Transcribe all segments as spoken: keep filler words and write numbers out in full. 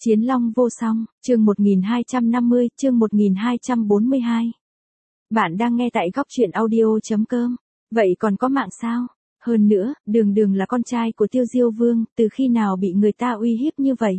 Chiến Long vô song, chương một nghìn hai trăm năm mươi, chương một nghìn hai trăm bốn mươi hai. Bạn đang nghe tại góc truyện audio.com. Vậy còn có mạng sao? Hơn nữa, Đường Đường là con trai của Tiêu Diêu Vương, từ khi nào bị người ta uy hiếp như vậy?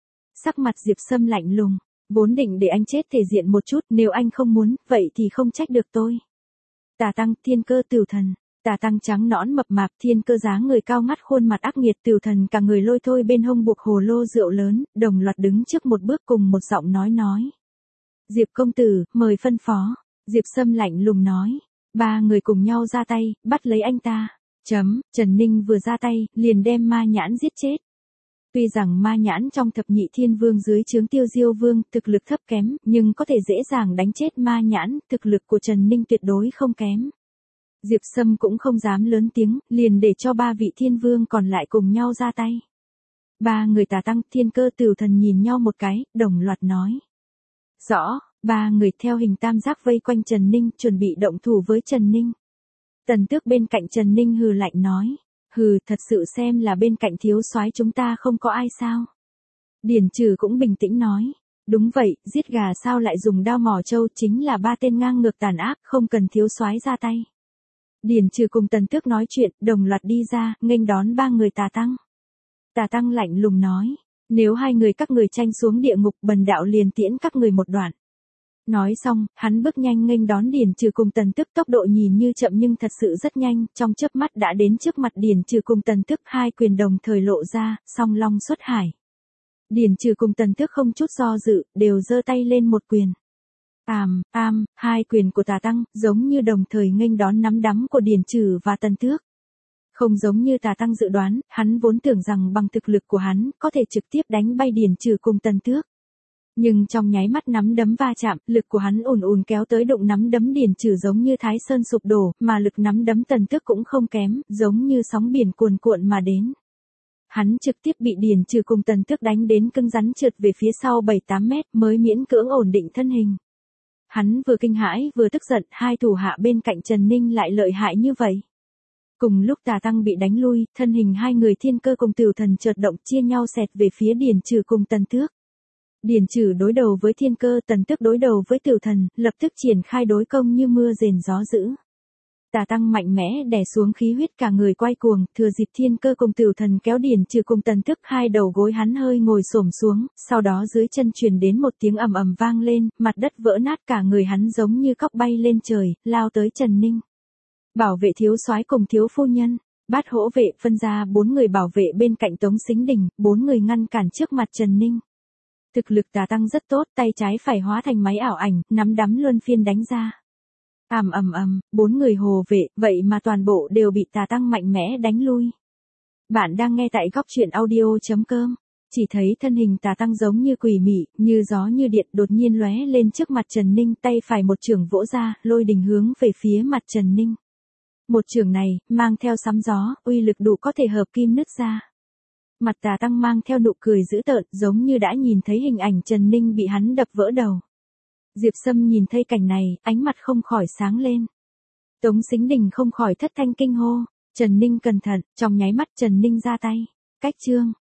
Sắc mặt Diệp Sâm lạnh lùng, vốn định để anh chết thể diện một chút, nếu anh không muốn, vậy thì không trách được tôi. Tà Tăng, Thiên Cơ, Tửu Thần. Tà Tăng trắng nõn mập mạp, Thiên Cơ dáng người cao ngắt, khuôn mặt ác nghiệt, Tửu Thần cả người lôi thôi, bên hông buộc hồ lô rượu lớn, đồng loạt đứng trước một bước, cùng một giọng nói nói: Diệp công tử, mời phân phó. Diệp Sâm lạnh lùng nói. Ba người cùng nhau ra tay, bắt lấy anh ta. Chấm, Trần Ninh vừa ra tay, liền đem Ma Nhãn giết chết. Tuy rằng Ma Nhãn trong thập nhị thiên vương dưới trướng Tiêu Diêu Vương, thực lực thấp kém, nhưng có thể dễ dàng đánh chết Ma Nhãn, thực lực của Trần Ninh tuyệt đối không kém. Diệp Sâm cũng không dám lớn tiếng, liền để cho ba vị thiên vương còn lại cùng nhau ra tay. Ba người Tà Tăng, Thiên Cơ, Tửu Thần nhìn nhau một cái, đồng loạt nói: Rõ. Ba người theo hình tam giác vây quanh Trần Ninh, chuẩn bị động thủ với Trần Ninh. Tần Tước bên cạnh Trần Ninh hừ lạnh nói: Hừ, thật sự xem là bên cạnh thiếu soái chúng ta không có ai sao? Điền Trừ cũng bình tĩnh nói: Đúng vậy, giết gà sao lại dùng đao mỏ trâu, chính là ba tên ngang ngược tàn ác, không cần thiếu soái ra tay. Điền Trừ cùng Tần Tước nói chuyện, đồng loạt đi ra, nghênh đón ba người Tà Tăng. Tà Tăng lạnh lùng nói: Nếu hai người các người tranh xuống địa ngục, bần đạo liền tiễn các người một đoạn. Nói xong, hắn bước nhanh nghênh đón Điền Trừ cùng Tần Tước, tốc độ nhìn như chậm nhưng thật sự rất nhanh, trong chớp mắt đã đến trước mặt Điền Trừ cùng Tần Tước, hai quyền đồng thời lộ ra, song long xuất hải. Điền Trừ cùng Tần Tước không chút do dự, đều giơ tay lên một quyền. Àm, am, hai quyền của Tà Tăng, giống như đồng thời nghênh đón nắm đấm của Điền Trừ và Tần Tước. Không giống như Tà Tăng dự đoán, hắn vốn tưởng rằng bằng thực lực của hắn, có thể trực tiếp đánh bay Điền Trừ cùng Tần Tước. Nhưng trong nháy mắt nắm đấm va chạm, lực của hắn ùn ùn kéo tới, đụng nắm đấm Điền Trừ giống như Thái Sơn sụp đổ, mà lực nắm đấm Tần Tước cũng không kém, giống như sóng biển cuồn cuộn mà đến. Hắn trực tiếp bị Điền Trừ cùng Tần Tước đánh đến cứng rắn, trượt về phía sau bảy tám mét mới miễn cưỡng ổn định thân hình. Hắn vừa kinh hãi vừa tức giận, hai thủ hạ bên cạnh Trần Ninh lại lợi hại như vậy. Cùng lúc Tà Tăng bị đánh lui, thân hình hai người Thiên Cơ cùng Tửu Thần chợt động, chia nhau xẹt về phía Điền Trừ cùng Tần Tước. Điền Trừ đối đầu với Thiên Cơ, Tần Tước đối đầu với Tửu Thần, lập tức triển khai đối công như mưa rền gió dữ. Tà Tăng mạnh mẽ đè xuống khí huyết, cả người quay cuồng, thừa dịp Thiên Cơ cùng Tửu Thần kéo Điền Trừ cùng Tần Tước, hai đầu gối hắn hơi ngồi xổm xuống, sau đó dưới chân truyền đến một tiếng ầm ầm vang lên, mặt đất vỡ nát, cả người hắn giống như cóc bay lên trời, lao tới Trần Ninh. Bảo vệ thiếu soái cùng thiếu phu nhân. Bát Hỗ vệ phân ra bốn người bảo vệ bên cạnh Tống Sính Đình, bốn người ngăn cản trước mặt Trần Ninh. Thực lực Tà Tăng rất tốt, tay trái phải hóa thành máy ảo ảnh, nắm đấm luân phiên đánh ra. Ầm ầm ầm, bốn người hộ vệ, vậy mà toàn bộ đều bị Tà Tăng mạnh mẽ đánh lui. Bạn đang nghe tại góc truyện audio.com. Chỉ thấy thân hình Tà Tăng giống như quỷ mị, như gió như điện, đột nhiên lóe lên trước mặt Trần Ninh, tay phải một chưởng vỗ ra, lôi đình hướng về phía mặt Trần Ninh. Một chưởng này, mang theo sấm gió, uy lực đủ có thể hợp kim nứt ra. Mặt Tà Tăng mang theo nụ cười dữ tợn, giống như đã nhìn thấy hình ảnh Trần Ninh bị hắn đập vỡ đầu. Diệp Sâm nhìn thấy cảnh này, ánh mặt không khỏi sáng lên. Tống Sính Đình không khỏi thất thanh kinh hô: Trần Ninh cẩn thận, trong nháy mắt Trần Ninh ra tay. Cách chương.